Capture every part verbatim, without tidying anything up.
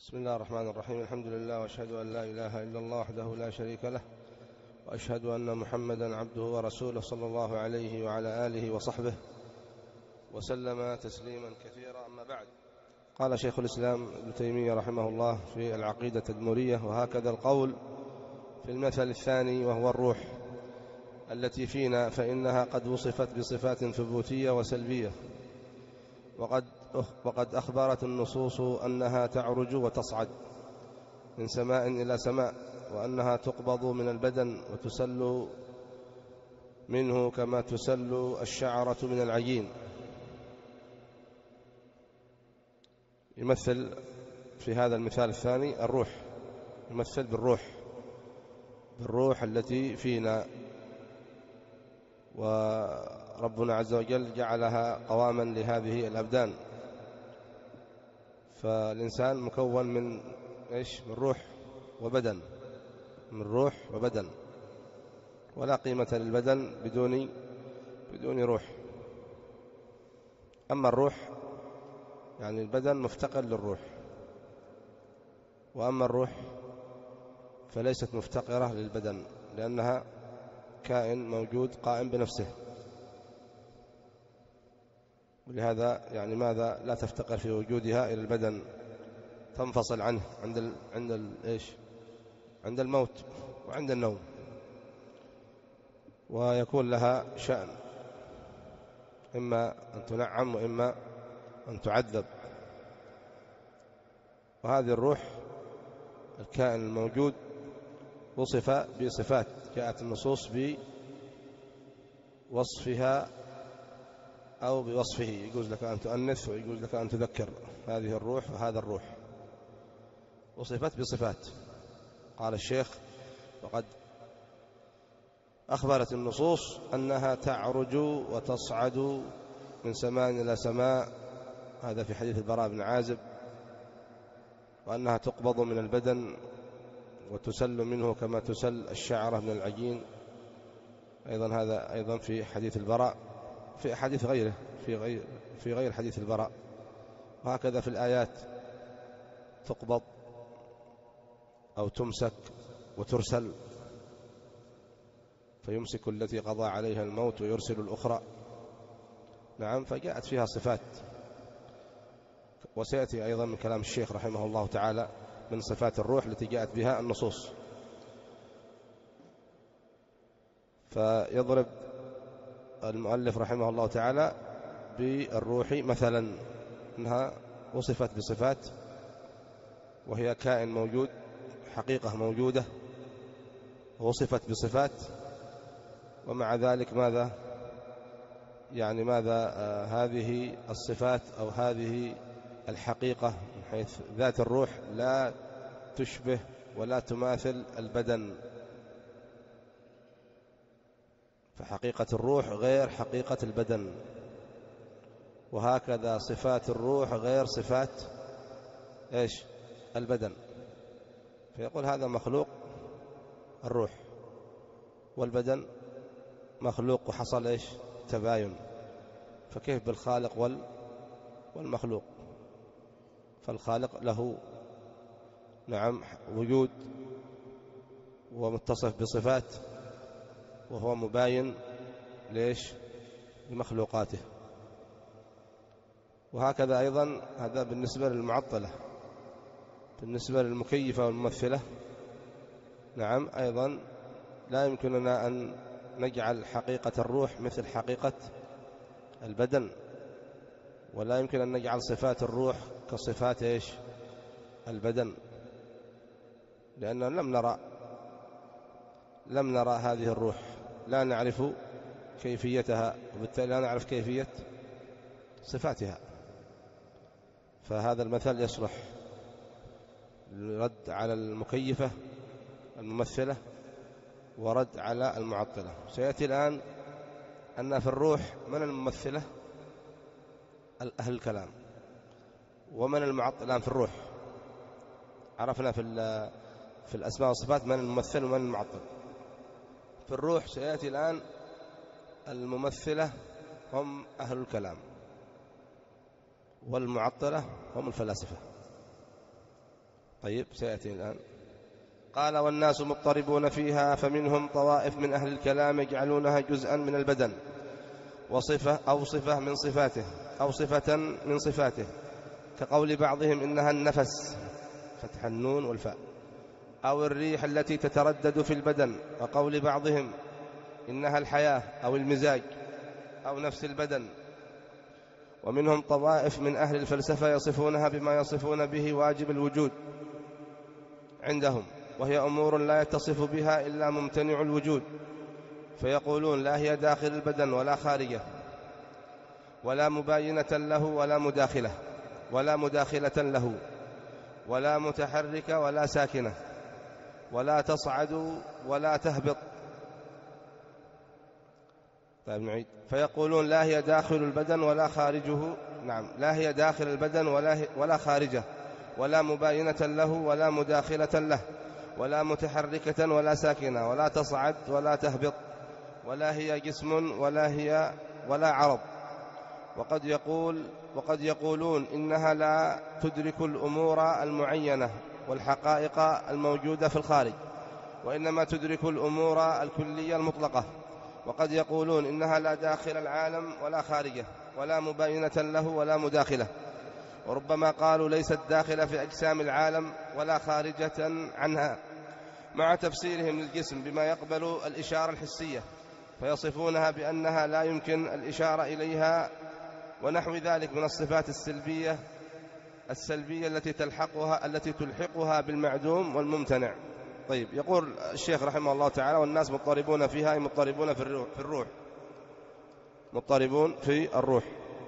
بسم الله الرحمن الرحيم. الحمد لله، وأشهد أن لا إله إلا الله وحده لا شريك له، وأشهد أن محمدا عبده ورسوله صلى الله عليه وعلى آله وصحبه وسلم تسليما كثيرا. أما بعد، قال شيخ الإسلام ابن تيمية رحمه الله في العقيدة التدمرية: وهكذا القول في المثل الثاني وهو الروح التي فينا، فإنها قد وصفت بصفات ثبوتية وسلبية، وقد وقد أخبرت النصوص أنها تعرج وتصعد من سماء إلى سماء، وأنها تقبض من البدن وتسل منه كما تسل الشعرة من العجين. يمثل في هذا المثال الثاني الروح، يمثل بالروح بالروح التي فينا، وربنا عز وجل جعلها قواما لهذه الأبدان. فالإنسان مكون من إيش؟ من روح وبدن، من روح وبدن، ولا قيمة للبدن بدون بدون روح. أما الروح يعني البدن مفتقر للروح، وأما الروح فليست مفتقرة للبدن، لأنها كائن موجود قائم بنفسه، ولهذا يعني ماذا لا تفتقر في وجودها إلى البدن، تنفصل عنه عند ال... عند ال... إيش عند الموت وعند النوم، ويكون لها شأن، إما أن تنعم وإما أن تعذب. وهذه الروح الكائن الموجود وصف بصفات جاءت النصوص بوصفها أو بوصفه، يجوز لك أن تؤنث ويجوز لك أن تذكر. هذه الروح وهذا الروح وصفت بصفات. قال الشيخ: وقد أخبرت النصوص أنها تعرج وتصعد من سماء إلى سماء، هذا في حديث البراء بن عازب، وأنها تقبض من البدن وتسل منه كما تسل الشعرة من العجين، أيضا هذا أيضا في حديث البراء، في حديث غيره في غير في غير حديث البراء. وهكذا في الآيات تقبض أو تمسك وترسل، فيمسك التي قضى عليها الموت ويرسل الأخرى. نعم، فجاءت فيها صفات. وسيأتي أيضا من كلام الشيخ رحمه الله تعالى من صفات الروح التي جاءت بها النصوص. فيضرب المؤلف رحمه الله تعالى بالروح مثلا أنها وصفت بصفات، وهي كائن موجود، حقيقة موجودة، وصفت بصفات، ومع ذلك ماذا يعني ماذا آه هذه الصفات أو هذه الحقيقة من حيث ذات الروح لا تشبه ولا تماثل البدن، فحقيقة الروح غير حقيقة البدن، وهكذا صفات الروح غير صفات إيش؟ البدن. فيقول هذا مخلوق الروح، والبدن مخلوق وحصل إيش؟ تباين. فكيف بالخالق وال والمخلوق؟ فالخالق له نعم وجود ومتصف بصفات، وهو مباين ليش؟ لمخلوقاته. وهكذا أيضا هذا بالنسبة للمعطلة. بالنسبة للمكيفة والممثلة نعم أيضا لا يمكننا أن نجعل حقيقة الروح مثل حقيقة البدن، ولا يمكن أن نجعل صفات الروح كصفات إيش؟ البدن، لأننا لم نرى لم نرى هذه الروح، لا نعرف كيفيتها، وبالتالي لا نعرف كيفية صفاتها. فهذا المثل يصلح للرد على المكيفة الممثلة ورد على المعطلة. سيأتي الآن أن في الروح من الممثلة؟ أهل الكلام. ومن المعطلة في الروح؟ عرفنا في في الأسماء والصفات من الممثل ومن المعطل. في الروح سيأتي الآن الممثلة هم أهل الكلام، والمعطلة هم الفلاسفة. طيب سيأتي الآن. قال والناس مضطربون فيها، فمنهم طوائف من أهل الكلام يجعلونها جزءا من البدن وصفة أو صفة من صفاته أو صفة من صفاته، كقول بعضهم إنها النفس فتح النون والفاء، أو الريح التي تتردد في البدن، وقول بعضهم إنها الحياة أو المزاج أو نفس البدن. ومنهم طوائف من أهل الفلسفة يصفونها بما يصفون به واجب الوجود عندهم، وهي أمور لا يتصف بها إلا ممتنع الوجود، فيقولون لا هي داخل البدن ولا خارجه، ولا مباينة له ولا مداخلة ولا مداخلة له، ولا متحركة ولا ساكنة، ولا تصعد ولا تهبط. طيب نعيد. فيقولون لا هي داخل البدن ولا خارجه، نعم لا هي داخل البدن ولا ولا خارجه، ولا مباينة له ولا مداخلة له، ولا متحركة ولا ساكنة، ولا تصعد ولا تهبط، ولا هي جسم ولا هي ولا عرض. وقد يقول وقد يقولون إنها لا تدرك الأمور المعينة والحقائق الموجودة في الخارج، وإنما تدرك الأمور الكلية المطلقة. وقد يقولون إنها لا داخل العالم ولا خارجه، ولا مباينة له ولا مداخلة. وربما قالوا ليست داخلة في أجسام العالم ولا خارجة عنها، مع تفسيرهم للجسم بما يقبل الإشارة الحسية، فيصفونها بأنها لا يمكن الإشارة إليها، ونحو ذلك من الصفات السلبية السلبية التي تلحقها التي تلحقها بالمعدوم والممتنع. طيب يقول الشيخ رحمه الله تعالى والناس مضطربون فيها، أي مضطربون في الروح, في الروح مضطربون في الروح،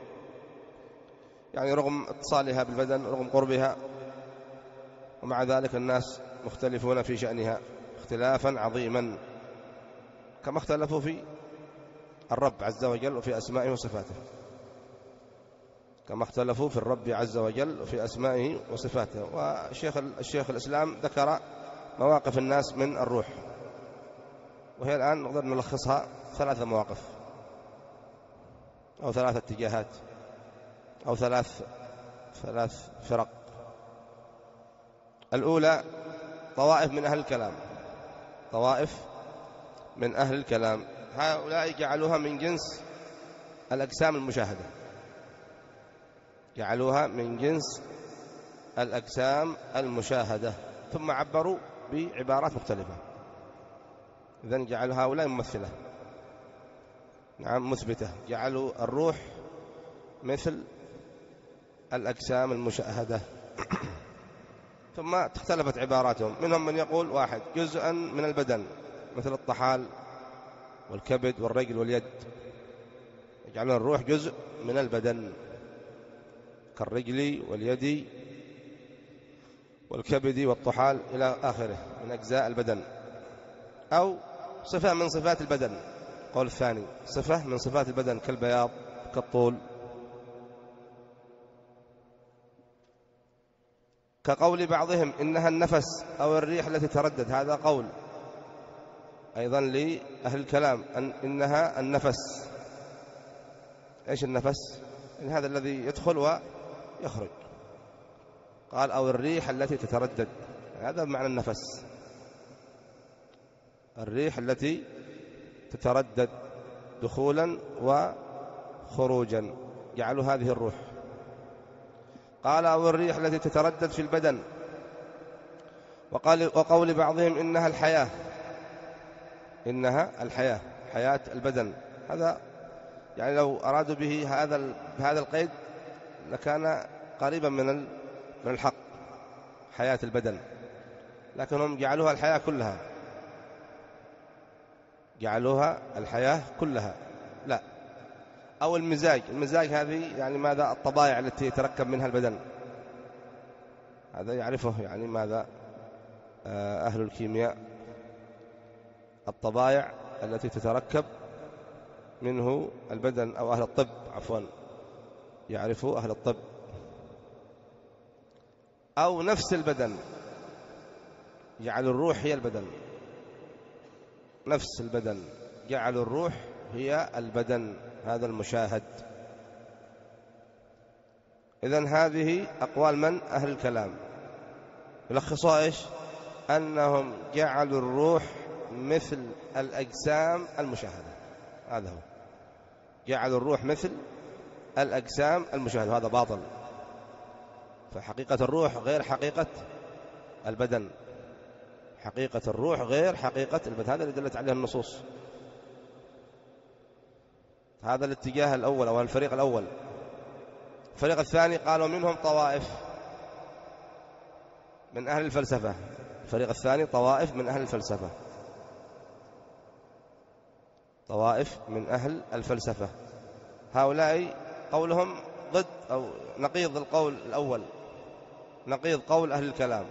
يعني رغم اتصالها بالبدن، رغم قربها، ومع ذلك الناس مختلفون في شأنها اختلافا عظيما، كما اختلفوا في الرب عز وجل وفي أسمائه وصفاته، كما اختلفوا في الرب عز وجل وفي أسمائه وصفاته. والشيخ الشيخ الإسلام ذكر مواقف الناس من الروح، وهي الآن نقدر نلخصها ثلاثة مواقف أو ثلاثة اتجاهات أو ثلاث ثلاث فرق. الأولى طوائف من أهل الكلام، طوائف من أهل الكلام، هؤلاء جعلوها من جنس الأجسام المشاهدة، جعلوها من جنس الأجسام المشاهدة، ثم عبروا بعبارات مختلفة. إذن جعلوا هؤلاء ممثلة، نعم مثبتة، جعلوا الروح مثل الأجسام المشاهدة. ثم اختلفت عباراتهم، منهم من يقول واحد جزءا من البدن مثل الطحال والكبد والرجل واليد، يجعلون الروح جزء من البدن كالرجل واليد والكبد والطحال إلى آخره من أجزاء البدن، أو صفة من صفات البدن. قول الثاني صفة من صفات البدن كالبياض كالطول، كقول بعضهم إنها النفس أو الريح التي تردد، هذا قول أيضا لأهل الكلام أن إنها النفس. إيش النفس؟ إن هذا الذي يدخل ويخرج. قال أو الريح التي تتردد، هذا معنى النفس، الريح التي تتردد دخولا وخروجا، جعلوا هذه الروح. قال أو الريح التي تتردد في البدن، وقال وقول بعضهم إنها الحياة، إنها الحياة، حياة البدن. هذا يعني لو أرادوا به هذا بهذا القيد لكان قريبا من من الحق، حياة البدن، لكنهم جعلوها الحياة كلها، جعلوها الحياة كلها. لا، أو المزاج، المزاج هذه يعني ماذا؟ الطبائع التي يتركب منها البدن، هذا يعرفه يعني ماذا أهل الكيمياء، الطبائع التي تتركب منه البدن، أو أهل الطب عفوا يعرفوا أهل الطب. أو نفس البدن، جعل الروح هي البدن، نفس البدن، جعل الروح هي البدن، هذا المشاهد. إذن هذه أقوال من؟ أهل الكلام. يلخصها إيش؟ أنهم جعلوا الروح مثل الأجسام المشاهدة. هذا هو، جعلوا الروح مثل الأجسام المشاهدة، هذا باطل. فحقيقة الروح غير حقيقة البدن، حقيقة الروح غير حقيقة البدن، هذا اللي دلت عليه النصوص. هذا الاتجاه الأول أو الفريق الأول. الفريق الثاني قالوا منهم طوائف من أهل الفلسفة. الفريق الثاني طوائف من أهل الفلسفة، طوائف من أهل الفلسفة. هؤلاء قولهم ضد أو نقيض القول الأول، نقيض قول أهل الكلام.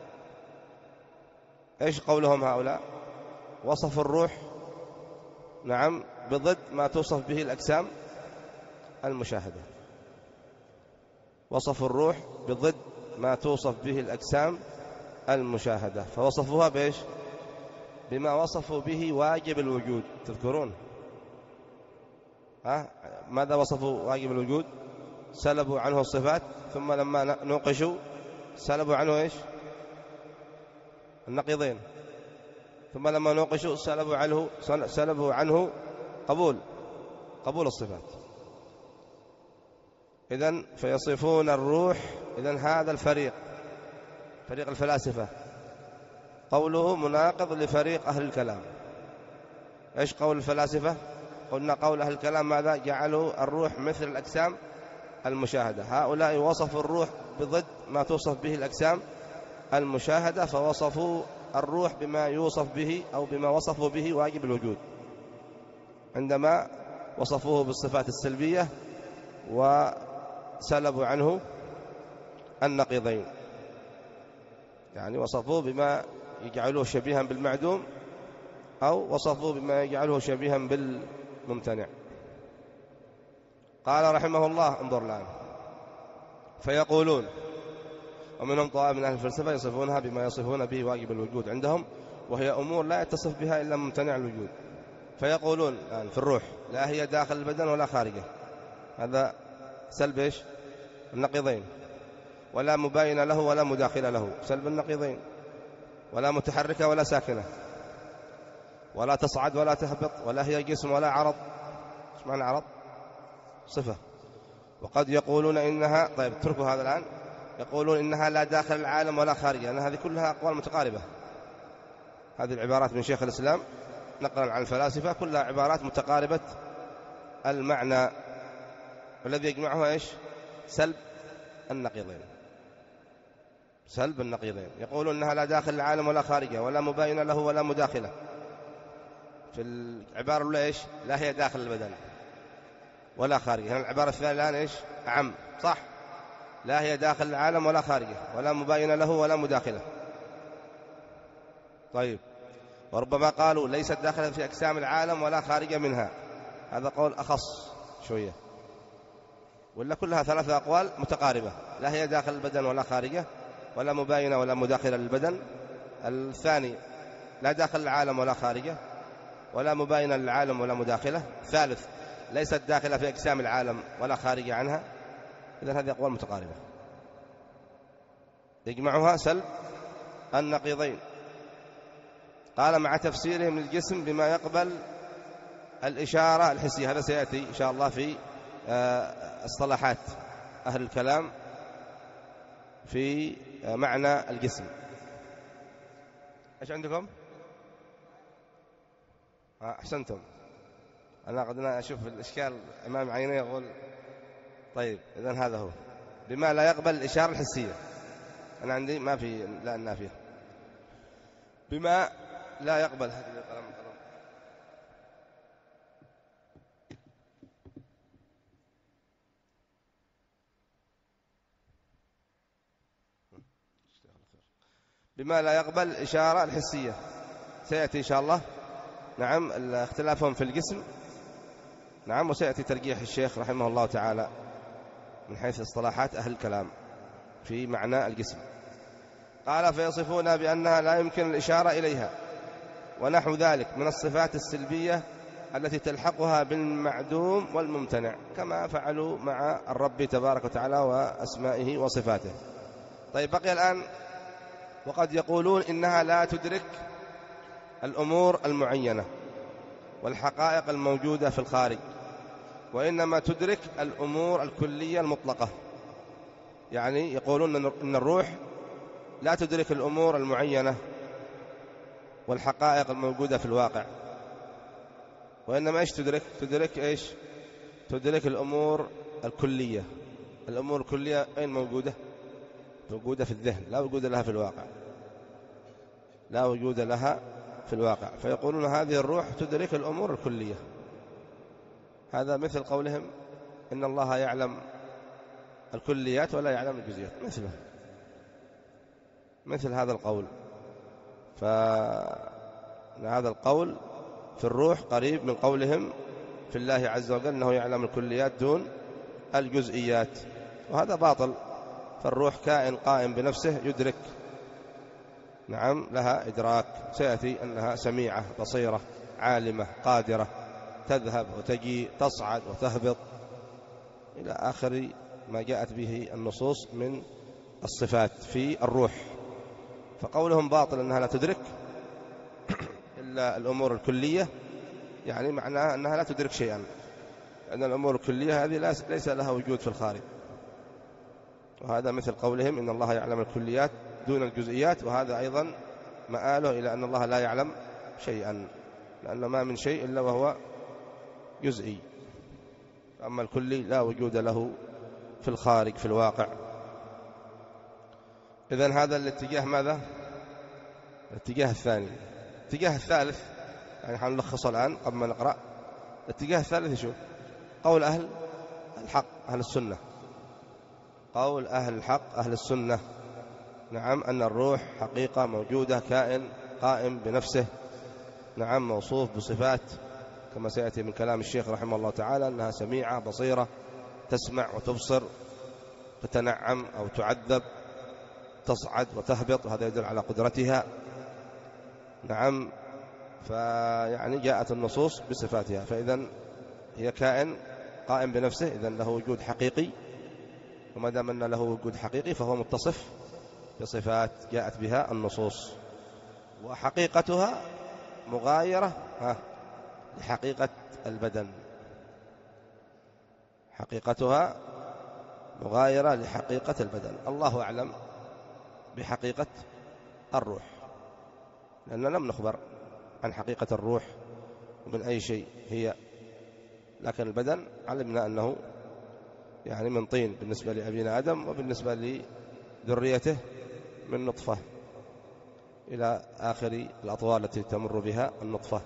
إيش قولهم هؤلاء؟ وصف الروح نعم بضد ما توصف به الأجسام المشاهدة، وصف الروح بضد ما توصف به الأجسام المشاهدة، فوصفوها بإيش؟ بما وصفوا به واجب الوجود. تذكرون ها؟ ماذا وصفوا واجب الوجود؟ سلبوا عنه الصفات، ثم لما نوقشوا سلبوا عنه إيش؟ النقيضين، ثم لما نوقشوا سلبوا عنه سلبوا عنه قبول قبول الصفات. إذن فيصفون الروح. إذن هذا الفريق، فريق الفلاسفة، قوله مناقض لفريق أهل الكلام. إيش قول الفلاسفة؟ قلنا قول أهل الكلام ماذا؟ جعلوا الروح مثل الأجسام المشاهدة. هؤلاء وصفوا الروح بضد ما توصف به الأجسام المشاهدة، فوصفوا الروح بما يوصف به أو بما وصفوا به واجب الوجود، عندما وصفوه بالصفات السلبية وسلبوا عنه النقيضين. يعني وصفوه بما يجعله شبيها بالمعدوم، أو وصفوه بما يجعله شبيها بالممتنع. قال رحمه الله، انظر الآن، فيقولون ومنهم طائف من أهل الفلسفة يصفونها بما يصفون به واجب الوجود عندهم، وهي أمور لا يتصف بها إلا ممتنع الوجود. فيقولون الآن في الروح لا هي داخل البدن ولا خارجه، هذا سلب إيش؟ النقيضين. ولا مباين له ولا مداخل له، سلب النقيضين. ولا متحركة ولا ساكنة، ولا تصعد ولا تهبط، ولا هي جسم ولا عرض. ايش معنى عرض؟ صفة. وقد يقولون إنها، طيب اتركوا هذا الآن، يقولون إنها لا داخل العالم ولا خارجه، لأن هذه كلها أقوال متقاربة. هذه العبارات من شيخ الإسلام نقلا عن الفلاسفة كلها عبارات متقاربة المعنى، والذي يجمعها إيش؟ سلب النقيضين، سلب النقيضين. يقولون إنها لا داخل العالم ولا خارجه، ولا مباين له ولا مداخله. في العبارة الأولى إيش؟ لا هي داخل البدن ولا خارجه. هنا العبارة الثانية الآن إيش؟ أعم، صح؟ لا هي داخل العالم ولا خارجه، ولا مباين له ولا مداخله. طيب، وربما قالوا ليست داخلة في أجسام العالم ولا خارجة منها، هذا قول أخص شوية. ولا كلها ثلاثة أقوال متقاربة، لا هي داخل البدن ولا خارجه، ولا مباينة ولا مداخلة للبدن. الثاني لا داخل العالم ولا خارجه، ولا مباينة للعالم ولا مداخلة. الثالث ليست داخلة في أجسام العالم ولا خارجة عنها. إذن هذه أقوال متقاربة يجمعها سلب النقيضين. قال مع تفسيرهم للجسم بما يقبل الإشارة الحسية. هذا سيأتي إن شاء الله في اصطلاحات أهل الكلام في معنى الجسم. إيش عندكم؟ أحسنتم. أنا قد أشوف الإشكال أمام عيني يقول طيب إذن هذا هو بما لا يقبل الإشارة الحسية. أنا عندي ما في لا النافية، بما لا يقبل هذه القلم القلم. بما لا يقبل الإشارة الحسية سيأتي إن شاء الله. نعم، اختلافهم في الجسم. نعم، وسيأتي ترجيح الشيخ رحمه الله تعالى من حيث اصطلاحات أهل الكلام في معنى الجسم. قال فيصفون بأنها لا يمكن الإشارة إليها ونحو ذلك من الصفات السلبية التي تلحقها بالمعدوم والممتنع، كما فعلوا مع الرب تبارك وتعالى وأسمائه وصفاته. طيب، بقي الآن وقد يقولون إنها لا تدرك الأمور المعينة والحقائق الموجودة في الخارج، وإنما تدرك الأمور الكلية المطلقة. يعني يقولون أن الروح لا تدرك الأمور المعينة والحقائق الموجودة في الواقع، وإنما إيش تدرك؟ تدرك إيش؟ تدرك الأمور الكلية. الأمور الكلية أين موجودة؟ موجودة في الذهن، لا وجود لها في الواقع، لا وجود لها في الواقع. فيقولون هذه الروح تدرك الأمور الكلية. هذا مثل قولهم إن الله يعلم الكليات ولا يعلم الجزئيات، مثله مثل هذا القول. فهذا القول في الروح قريب من قولهم في الله عز وجل أنه يعلم الكليات دون الجزئيات، وهذا باطل. فالروح كائن قائم بنفسه يدرك، نعم، لها إدراك. سيأتي أنها سميعة بصيرة عالمة قادرة، تذهب وتجي، تصعد وتهبط، إلى آخر ما جاءت به النصوص من الصفات في الروح. فقولهم باطل أنها لا تدرك إلا الأمور الكلية، يعني معناها أنها لا تدرك شيئا، لأن الأمور الكلية هذه ليس لها وجود في الخارج. وهذا مثل قولهم إن الله يعلم الكليات دون الجزئيات، وهذا أيضا مآله إلى أن الله لا يعلم شيئا، لأن ما من شيء إلا وهو جزئي، أما الكلي لا وجود له في الخارج في الواقع. إذن هذا الاتجاه ماذا؟ الاتجاه الثاني. الاتجاه الثالث يعني حنلخص الآن قبل ما نقرأ. الاتجاه الثالث شو؟ قول أهل الحق أهل السنة، قول أهل الحق أهل السنة، نعم، أن الروح حقيقة موجودة، كائن قائم بنفسه، نعم، موصوف بصفات كما سيأتي من كلام الشيخ رحمه الله تعالى، أنها سميعة بصيرة، تسمع وتبصر، تتنعم أو تعذب، تصعد وتهبط، وهذا يدل على قدرتها، نعم. فيعني جاءت النصوص بصفاتها، فإذن هي كائن قائم بنفسه، إذن له وجود حقيقي، وما دام أن له وجود حقيقي فهو متصف بصفات جاءت بها النصوص، وحقيقتها مغايرة ها لحقيقة البدن، حقيقتها مغايرة لحقيقة البدن. الله أعلم بحقيقة الروح، لأننا لم نخبر عن حقيقة الروح ومن أي شيء هي، لكن البدن علمنا أنه يعني من طين بالنسبة لأبينا آدم، وبالنسبة لذريته من نطفة، إلى آخر الأطوال التي تمر بها النطفة.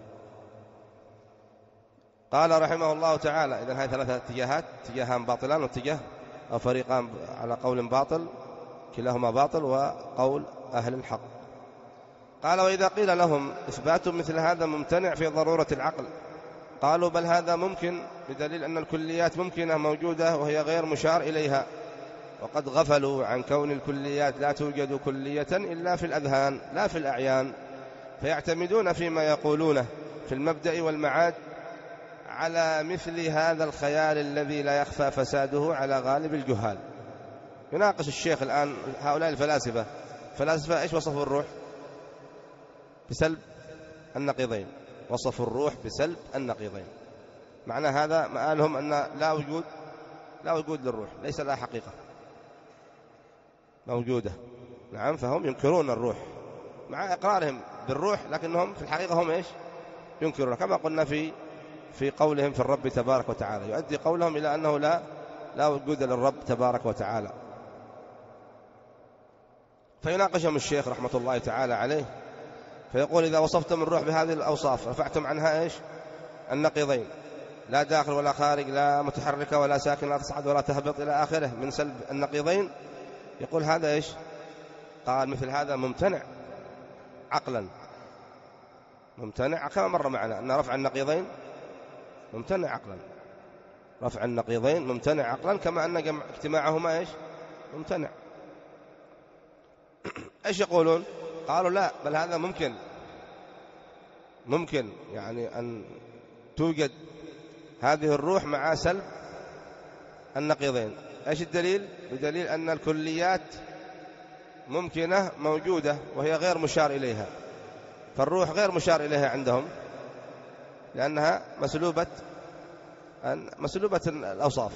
قال رحمه الله تعالى: إذن هذه ثلاثة اتجاهات، اتجاهان باطلان واتجاه أو فريقان على قول باطل، كلاهما باطل، وقول أهل الحق. قال: وإذا قيل لهم إثبات مثل هذا ممتنع في ضرورة العقل، قالوا: بل هذا ممكن، بدليل أن الكليات ممكنة موجودة وهي غير مشار إليها، وقد غفلوا عن كون الكليات لا توجد كلية إلا في الأذهان لا في الأعيان، فيعتمدون فيما يقولونه في المبدأ والمعاد على مثل هذا الخيال الذي لا يخفى فساده على غالب الجهال. يناقش الشيخ الآن هؤلاء الفلاسفة. فلاسفة إيش وصفوا الروح؟ بسلب النقيضين، وصفوا الروح بسلب النقيضين. معنى هذا مآلهم أن لا وجود لا وجود للروح، ليس لها حقيقة موجودة، نعم. فهم ينكرون الروح مع إقرارهم بالروح، لكنهم في الحقيقة هم إيش؟ ينكرون، كما قلنا في في قولهم في الرب تبارك وتعالى، يؤدي قولهم إلى أنه لا لا وجود للرب تبارك وتعالى. فيناقشهم الشيخ رحمة الله تعالى عليه، فيقول: إذا وصفتم الروح بهذه الأوصاف رفعتم عنها إيش؟ النقيضين، لا داخل ولا خارج، لا متحركة ولا ساكن، لا تصعد ولا تهبط، إلى آخره من سلب النقيضين. يقول هذا إيش؟ قال: مثل هذا ممتنع عقلا، ممتنع، كما مر معنا أن رفع النقيضين ممتنع عقلا، رفع النقيضين ممتنع عقلا، كما أن جمع اجتماعهما إيش؟ ممتنع. إيش يقولون؟ قالوا: لا، بل هذا ممكن، ممكن يعني أن توجد هذه الروح مع سلب النقيضين. إيش الدليل؟ بدليل أن الكليات ممكنة موجودة وهي غير مشار إليها، فالروح غير مشار إليها عندهم لأنها مسلوبة مسلوبة الأوصاف.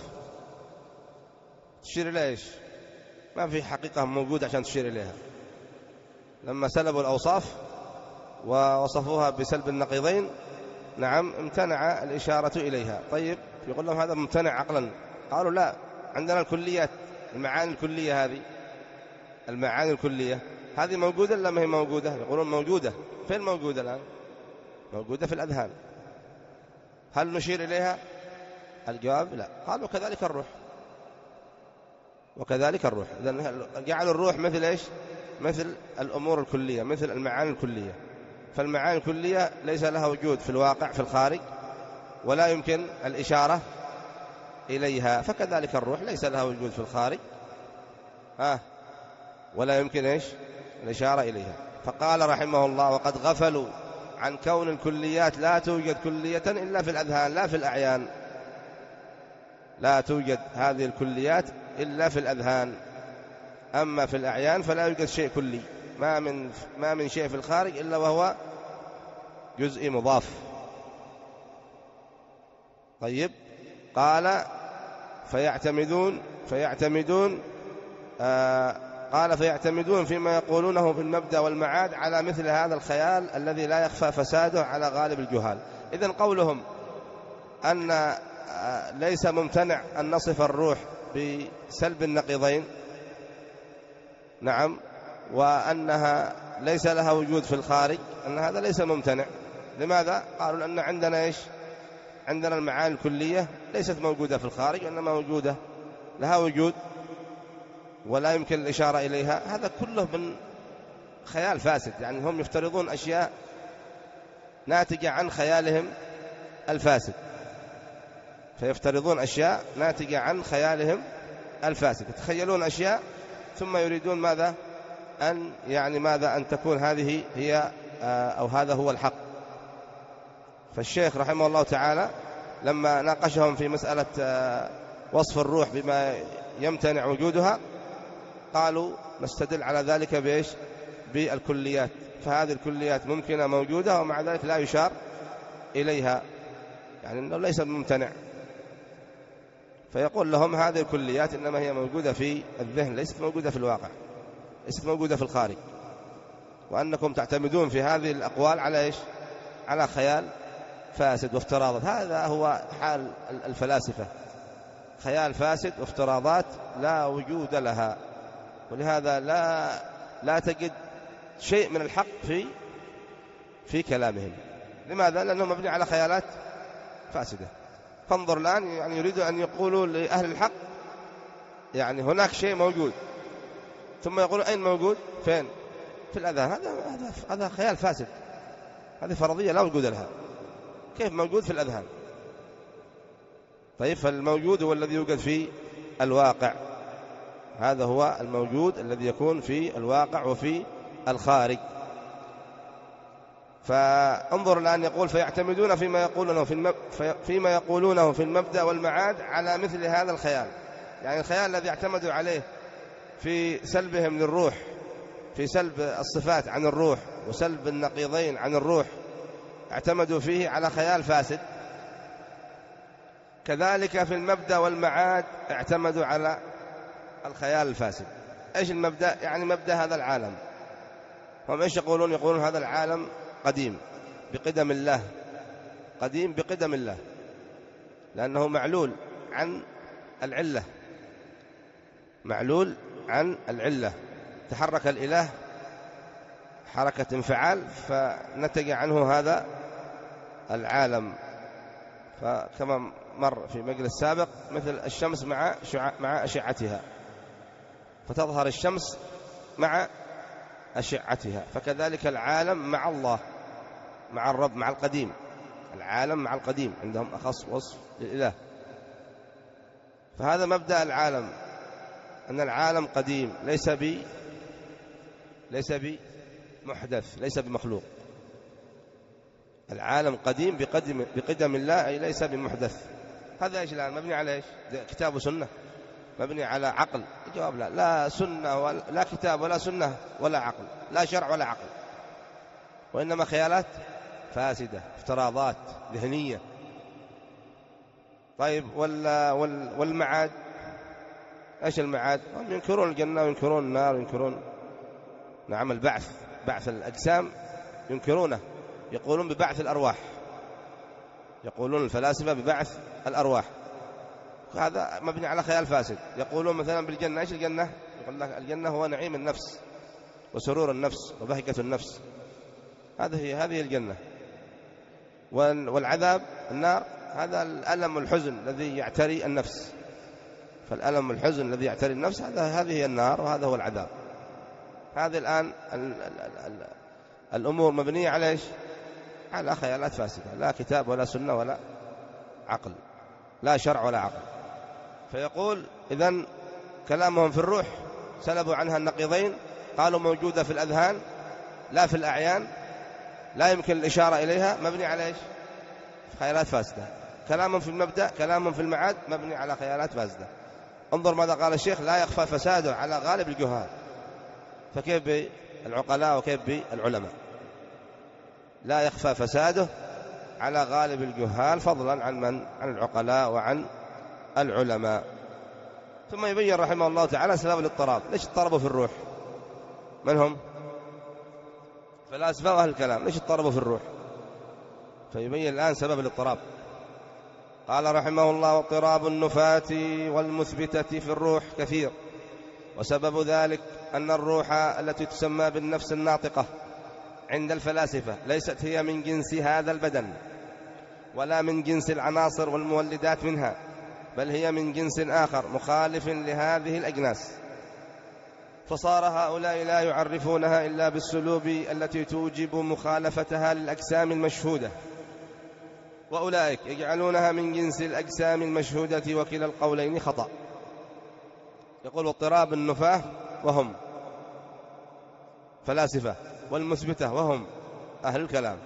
تشير إليها إيش؟ ما في حقيقة موجودة عشان تشير إليها. لما سلبوا الأوصاف ووصفوها بسلب النقيضين، نعم، امتنع الإشارة إليها. طيب يقول لهم هذا ممتنع عقلا. قالوا لا، عندنا الكليات، المعاني الكلية، هذه المعاني الكلية هذه موجودة ولا ما هي موجودة؟ يقولون موجودة. فين موجودة الآن؟ موجودة في الأذهان. هل نشير إليها؟ الجواب لا. قالوا كذلك الروح، وكذلك الروح. إذن جعلوا الروح مثل إيش؟ مثل الأمور الكلية، مثل المعاني الكلية. فالمعاني الكلية ليس لها وجود في الواقع في الخارج، ولا يمكن الإشارة إليها. فكذلك الروح ليس لها وجود في الخارج، ها، ولا يمكن إيش؟ الإشارة إليها. فقال رحمه الله: وقد غفلوا عن كون الكليات لا توجد كلية إلا في الأذهان لا في الأعيان. لا توجد هذه الكليات إلا في الأذهان، أما في الأعيان فلا يوجد شيء كلي. ما من ما من شيء في الخارج إلا وهو جزء مضاف. طيب، قال فيعتمدون فيعتمدون آه قال فيعتمدون فيما يقولونه في المبدأ والمعاد على مثل هذا الخيال الذي لا يخفى فساده على غالب الجهال. إذن قولهم أن آه ليس ممتنع أن نصف الروح بسلب النقيضين، نعم، وأنها ليس لها وجود في الخارج، أن هذا ليس ممتنع. لماذا؟ قالوا لأن عندنا إيش؟ عندنا المعاني الكلية ليست موجودة في الخارج، إنما موجودة لها وجود ولا يمكن الإشارة إليها. هذا كله من خيال فاسد. يعني هم يفترضون أشياء ناتجة عن خيالهم الفاسد، فيفترضون أشياء ناتجة عن خيالهم الفاسد، يتخيلون أشياء ثم يريدون ماذا؟ أن يعني ماذا؟ أن تكون هذه هي أو هذا هو الحق. فالشيخ رحمه الله تعالى لما ناقشهم في مسألة وصف الروح بما يمتنع وجودها، قالوا نستدل على ذلك بإيش؟ بالكليات. فهذه الكليات ممكنة موجودة ومع ذلك لا يشار إليها، يعني أنه ليس ممتنع. فيقول لهم هذه الكليات إنما هي موجودة في الذهن، ليست موجودة في الواقع، ليست موجودة في الخارج، وأنكم تعتمدون في هذه الأقوال على إيش؟ على خيال فاسد وافتراضات. هذا هو حال الفلاسفة، خيال فاسد وافتراضات لا وجود لها. ولهذا لا لا تجد شيء من الحق في في كلامهم. لماذا؟ لأنه مبني على خيالات فاسدة. فانظر الآن، يعني يريدوا أن يقولوا لأهل الحق يعني هناك شيء موجود، ثم يقولوا أين موجود؟ فين؟ في الأذهان. هذا هذا هذا خيال فاسد، هذه فرضية لا وجود لها. كيف موجود في الأذهان؟ طيب، فالموجود هو الذي يوجد في الواقع، هذا هو الموجود الذي يكون في الواقع وفي الخارج. فانظر الآن، يقول فيعتمدون فيما يقولونه في المب... فيما يقولونه في المبدأ والمعاد على مثل هذا الخيال. يعني الخيال الذي اعتمدوا عليه في سلبهم للروح، في سلب الصفات عن الروح وسلب النقيضين عن الروح، اعتمدوا فيه على خيال فاسد. كذلك في المبدأ والمعاد اعتمدوا على الخيال الفاسد. ايش المبدأ؟ يعني مبدأ هذا العالم. هم ايش يقولون؟ يقولون هذا العالم قديم بقدم الله، قديم بقدم الله، لأنه معلول عن العلة، معلول عن العلة. تحرك الإله حركة انفعال فنتج عنه هذا العالم. فكما مر في مجلس سابق، مثل الشمس مع مع أشعتها، فتظهر الشمس مع أشعتها. فكذلك العالم مع الله، مع الرب، مع القديم. العالم مع القديم عندهم أخص وصف للإله. فهذا مبدأ العالم، أن العالم قديم، ليس بي ليس بمحدث، ليس بمخلوق. العالم قديم بقدم بقدم الله، أي ليس بمحدث. هذا إيش الآن؟ مبني على إيش؟ كتاب وسنة، مبني على عقل الجواب لا، لا سنة ولا لا كتاب ولا سنة ولا عقل، لا شرع ولا عقل، وإنما خيالات فاسدة، افتراضات ذهنية. طيب والمعاد، ايش المعاد؟ هم ينكرون الجنة وينكرون النار وينكرون نعم البعث، بعث الأجسام ينكرونه، يقولون ببعث الأرواح، يقولون الفلاسفة ببعث الأرواح، هذا مبني على خيال فاسد. يقولون مثلا بالجنة، ايش الجنة؟ يقول لك الجنة هو نعيم النفس وسرور النفس وبهجة النفس، هذه هذه الجنة. والعذاب النار هذا الألم والحزن الذي يعتري النفس، فالألم والحزن الذي يعتري النفس هذا هذه هي النار وهذا هو العذاب. هذه الآن ال ال ال الأمور مبنية على إيش؟ على خيالات فاسدة، لا كتاب ولا سنة ولا عقل، لا شرع ولا عقل. فيقول إذن كلامهم في الروح سلبوا عنها النقيضين، قالوا موجودة في الأذهان لا في الأعيان، لا يمكن الإشارة إليها، مبني على إيش؟ خيالات فاسدة. كلامهم في المبدأ، كلامهم في المعاد مبني على خيالات فاسدة. انظر ماذا قال الشيخ: لا يخفى فساده على غالب الجهال. فكيف بالعقلاء وكيف بالعلماء؟ لا يخفى فساده على غالب الجهال، فضلا عن من؟ عن العقلاء وعن العلماء. ثم يبين رحمه الله تعالى سبب الاضطراب. ليش اضطربوا في الروح؟ من هم؟ فلاسفة وأهل الكلام. ليش اضطربوا في الروح؟ فيبين الآن سبب الاضطراب. قال رحمه الله: واضطراب النفاة والمثبتة في الروح كثير، وسبب ذلك أن الروح التي تسمى بالنفس الناطقة عند الفلاسفة ليست هي من جنس هذا البدن، ولا من جنس العناصر والمولدات منها، بل هي من جنس آخر مخالف لهذه الأجناس. فصار هؤلاء لا يعرفونها إلا بالسلوب التي توجب مخالفتها للأجسام المشهودة، وأولئك يجعلونها من جنس الأجسام المشهودة، وكلا القولين خطأ. يقول: واضطراب النفاة وهم فلاسفة، والمثبتة وهم أهل الكلام،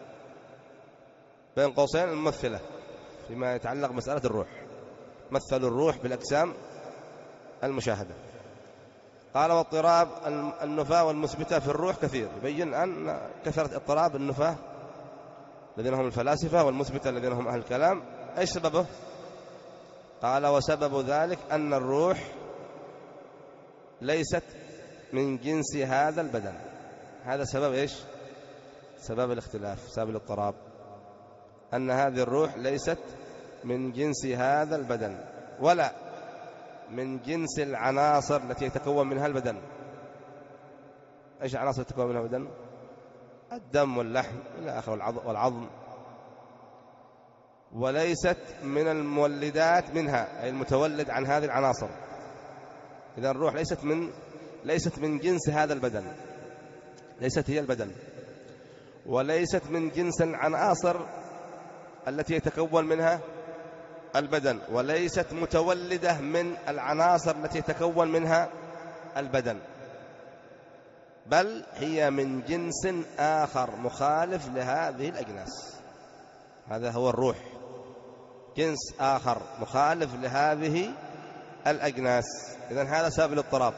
بين قوسين الممثلة فيما يتعلق مسألة الروح، مثلوا الروح بالأجسام المشاهدة. قال: واضطراب النفاة والمثبتة في الروح كثير. يبين أن كثرة اضطراب النفاة الذين هم الفلاسفة والمثبتة الذين هم أهل الكلام. أي سببه؟ قال: وسبب ذلك أن الروح ليست من جنس هذا البدن. هذا سبب إيش؟ سبب الاختلاف، سبب الاضطراب، أن هذه الروح ليست من جنس هذا البدن، ولا من جنس العناصر التي يتكون منها البدن. إيش العناصر التي تتكون منها البدن؟ الدم واللحم إلى آخره والعظم. وليست من المولدات منها، أي المتولد عن هذه العناصر. إذا الروح ليست من ليست من جنس هذا البدن، ليست هي البدن، وليست من جنس العناصر التي يتكون منها البدن، وليست متولدة من العناصر التي يتكون منها البدن، بل هي من جنس آخر مخالف لهذه الأجناس. هذا هو الروح، جنس آخر مخالف لهذه الأجناس. إذن هذا سبب الاضطراب،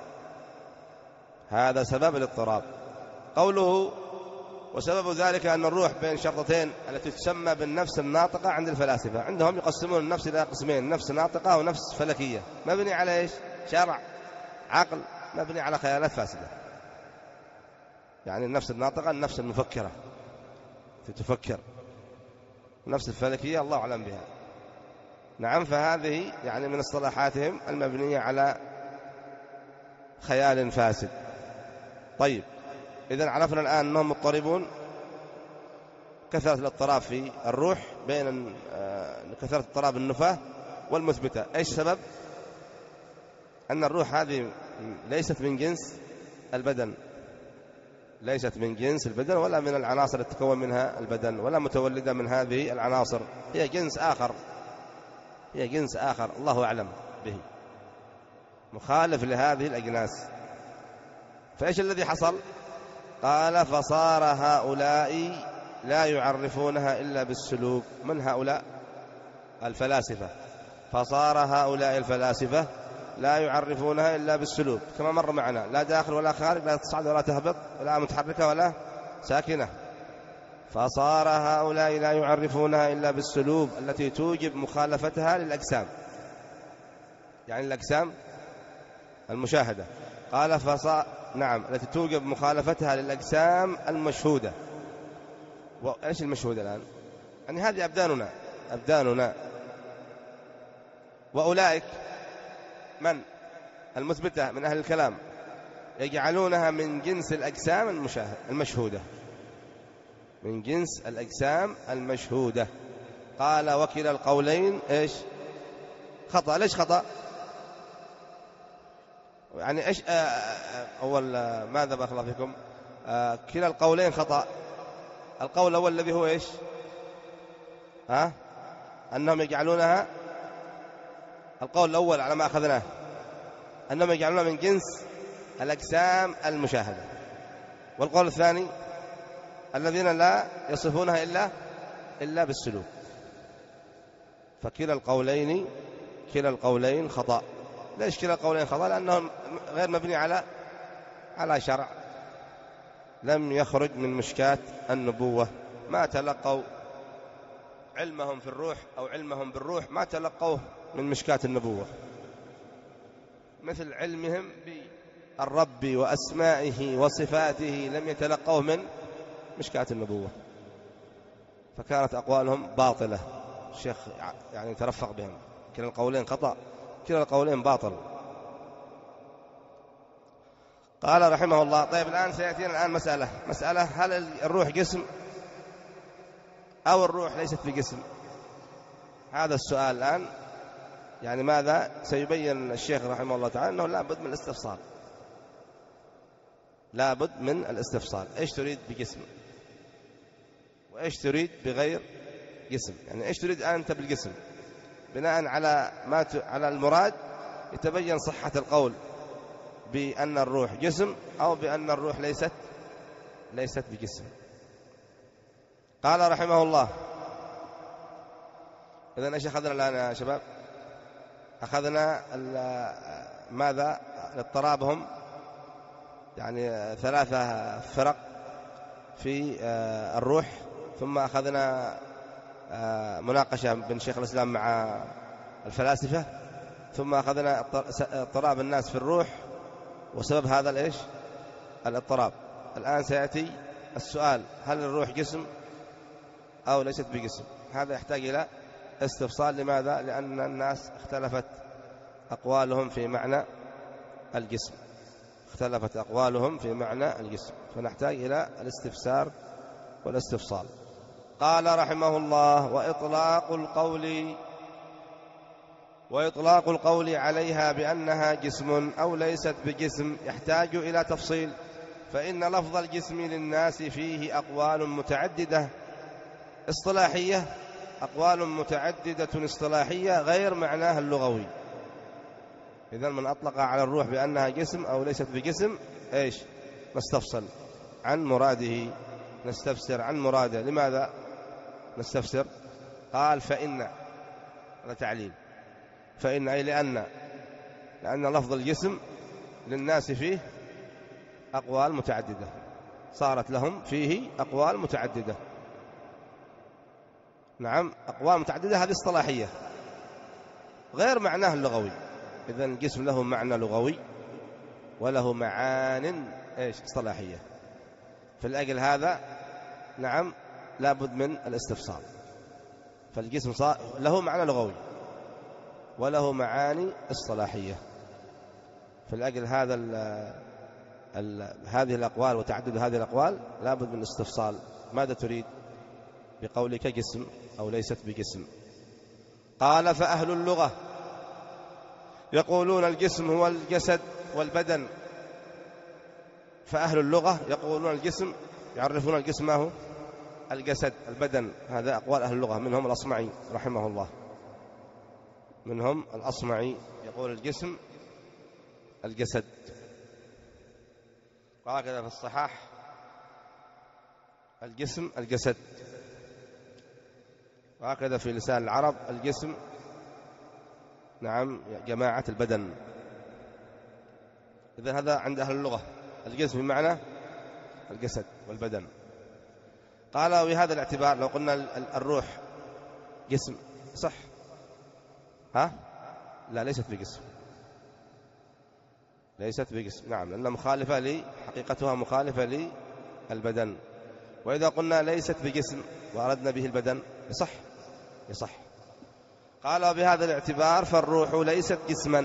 هذا سبب الاضطراب. قوله: وسبب ذلك أن الروح بين شرطتين التي تسمى بالنفس الناطقة عند الفلاسفة. عندهم يقسمون النفس إلى قسمين: نفس ناطقة ونفس فلكية. مبني على إيش؟ شرع، عقل، مبني على خيالات فاسدة. يعني النفس الناطقة النفس المفكرة تتفكر، النفس الفلكية الله أعلم بها. نعم، فهذه يعني من اصطلاحاتهم المبنية على خيال فاسد. طيب، إذن عرفنا الآن أنهم مضطربون، كثرة الاضطراب في الروح بين كثرة اضطراب النفاة والمثبتة. إيش سبب؟ أن الروح هذه ليست من جنس البدن، ليست من جنس البدن ولا من العناصر التي تتكون منها البدن، ولا متولدة من هذه العناصر. هي جنس آخر، هي جنس آخر الله أعلم به، مخالف لهذه الأجناس. فإيش الذي حصل؟ قال: فصار هؤلاء لا يعرفونها إلا بالسلوك. من هؤلاء؟ الفلاسفة. فصار هؤلاء الفلاسفة لا يعرفونها إلا بالسلوك كما مر معنا، لا داخل ولا خارج، لا تصعد ولا تهبط، ولا متحركة ولا ساكنة. فصار هؤلاء لا يعرفونها إلا بالسلوب التي توجب مخالفتها للأجسام، يعني الأجسام المشاهدة. قال فصار نعم التي توجب مخالفتها للأجسام المشهودة. وإيش المشهودة الآن؟ يعني هذه أبداننا أبداننا وأولئك من المثبتة من أهل الكلام يجعلونها من جنس الأجسام المشاهدة المشهودة، من جنس الأجسام المشهودة. قال وكلا القولين إيش خطأ. ليش خطأ؟ يعني إيش أول ماذا بارك الله فيكم؟ آه كلا القولين خطأ. القول الأول الذي هو إيش؟ ها؟ أنهم يجعلونها، القول الأول على ما أخذناه أنهم يجعلونها من جنس الأجسام المشاهدة. والقول الثاني الذين لا يصفونها إلا إلا بالسلوك. فكلا القولين كلا القولين خطأ. ليش كلا القولين خطأ؟ لأنهم غير مبني على على شرع، لم يخرج من مشكاة النبوة، ما تلقوا علمهم في الروح أو علمهم بالروح ما تلقوه من مشكاة النبوة، مثل علمهم بالرب وأسمائه وصفاته لم يتلقوه من مشكاة النبوة، فكانت أقوالهم باطلة. الشيخ يعني ترفق بهم. كلا القولين خطأ، كلا القولين باطل. قال رحمه الله. طيب الآن سيأتينا الآن مسألة مسألة هل الروح جسم أو الروح ليست بجسم؟ هذا السؤال الآن يعني ماذا سيبين الشيخ رحمه الله تعالى؟ أنه لا بد من الاستفصال، لا بد من الاستفصال. إيش تريد بجسم وإيش تريد بغير جسم؟ يعني إيش تريد أنت بالجسم؟ بناء على ما ت... على المراد يتبين صحة القول بأن الروح جسم أو بأن الروح ليست ليست بجسم. قال رحمه الله. إذن إيش أخذنا الآن يا شباب؟ أخذنا ماذا؟ اضطرابهم، يعني ثلاثة فرق في الروح. ثم أخذنا مناقشة بين شيخ الإسلام مع الفلاسفة. ثم أخذنا اضطراب الناس في الروح وسبب هذا الإيش؟ الاضطراب. الآن سيأتي السؤال هل الروح جسم أو ليست بجسم؟ هذا يحتاج إلى استفصال. لماذا؟ لأن الناس اختلفت أقوالهم في معنى الجسم، اختلفت أقوالهم في معنى الجسم، فنحتاج إلى الاستفسار والاستفصال. قال رحمه الله. وإطلاق القول وإطلاق القول عليها بأنها جسم أو ليست بجسم يحتاج إلى تفصيل، فإن لفظ الجسم للناس فيه أقوال متعددة اصطلاحية أقوال متعددة اصطلاحية غير معناها اللغوي. إذن من أطلق على الروح بأنها جسم أو ليست بجسم إيش؟ نستفصل عن مراده، نستفسر عن مراده. لماذا نستفسر؟ قال فإن، هذا تعليل، فإن أي لأن لأن لفظ الجسم للناس فيه أقوال متعددة، صارت لهم فيه أقوال متعددة. نعم أقوال متعددة هذه اصطلاحية غير معناه اللغوي. إذن الجسم له معنى لغوي وله معان إيش؟ اصطلاحية. في الأجل هذا نعم لابد من الاستفصال. فالجسم له معنى لغوي وله معاني اصطلاحية. في الأجل هذا ال ال هذه الأقوال وتعدد هذه الأقوال لابد من الاستفصال. ماذا تريد بقولك جسم أو ليست بجسم؟ قال فأهل اللغة يقولون الجسم هو الجسد والبدن. فأهل اللغة يقولون الجسم، يعرفون الجسم ما هو؟ الجسد البدن. هذا أقوال أهل اللغة، منهم الأصمعي رحمه الله، منهم الأصمعي يقول الجسم الجسد. وهكذا في الصحاح الجسم الجسد. وهكذا في لسان العرب الجسم نعم جماعة البدن. إذا هذا عند أهل اللغة الجسم بمعنى الجسد والبدن. قال وبهذا الاعتبار لو قلنا الروح جسم صح؟ ها؟ لا، ليست بجسم، ليست بجسم، نعم، لأنها مخالفة لي، حقيقتها مخالفة للبدن. وإذا قلنا ليست بجسم وأردنا به البدن يصح، يصح. قال وبهذا الاعتبار فالروح ليست جسما،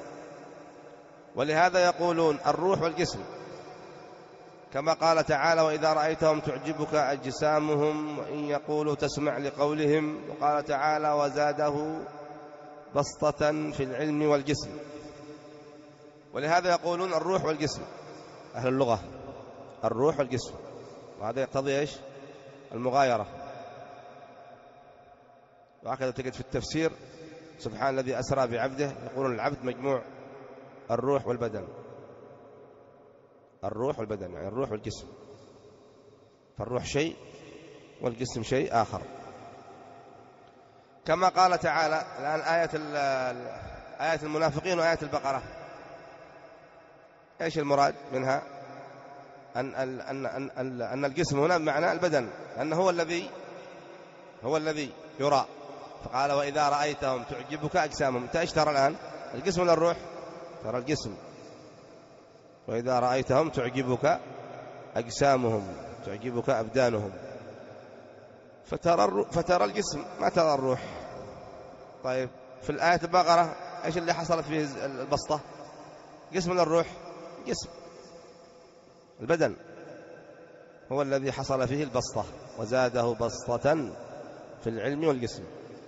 ولهذا يقولون الروح والجسم، كما قال تعالى وإذا رأيتهم تعجبك أجسامهم وإن يقولوا تسمع لقولهم، وقال تعالى وزاده بسطة في العلم والجسم. ولهذا يقولون الروح والجسم أهل اللغة، الروح والجسم، وهذا يقتضي إيش؟ المغايرة. وهكذا تجد في التفسير سبحان الذي أسرى بعبده، يقولون العبد مجموع الروح والبدن، الروح والبدن يعني الروح والجسم، فالروح شيء والجسم شيء آخر. كما قال تعالى الآن آية آية المنافقين وآية البقرة، إيش المراد منها؟ أن أن أن أن الجسم هنا بمعنى البدن، لأنه هو الذي هو الذي يرى. فقال وإذا رأيتهم تعجبك أجسامهم، أنت إيش ترى الآن؟ الجسم ولا الروح؟ ترى الجسم. وإذا رأيتهم تعجبك أجسامهم، تعجبك أبدانهم، فترى فترى الجسم ما ترى الروح. طيب في الآية البقرة إيش اللي حصلت فيه البسطة؟ جسم ولا الروح؟ جسم، البدن هو الذي حصل فيه البسطة، وزاده بسطة في العلم والجسم.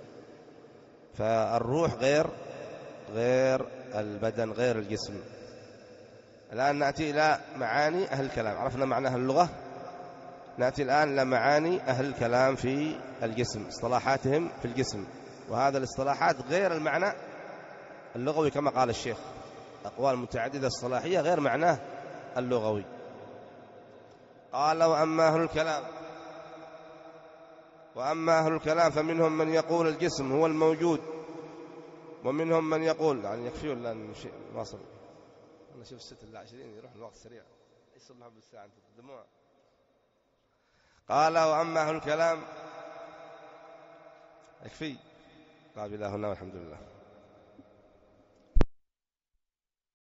فالروح غير غير البدن غير الجسم. الآن نأتي إلى معاني أهل الكلام، عرفنا معنى أهل اللغة، نأتي الآن إلى معاني أهل الكلام في الجسم، اصطلاحاتهم في الجسم. وهذا الاصطلاحات غير المعنى اللغوي كما قال الشيخ، أقوال متعددة اصطلاحية غير معناه اللغوي. قال وأما أهل الكلام وأما أهل الكلام فمنهم من يقول الجسم هو الموجود، ومنهم من يقول يعني يكفي ولا نمشي واصل؟ أنا شوف الست إلا عشرين يروح الوقت سريع، يصل لها بالساعة الدموع. قال وأما أهل الكلام يكفي. قال إلى هنا والحمد لله.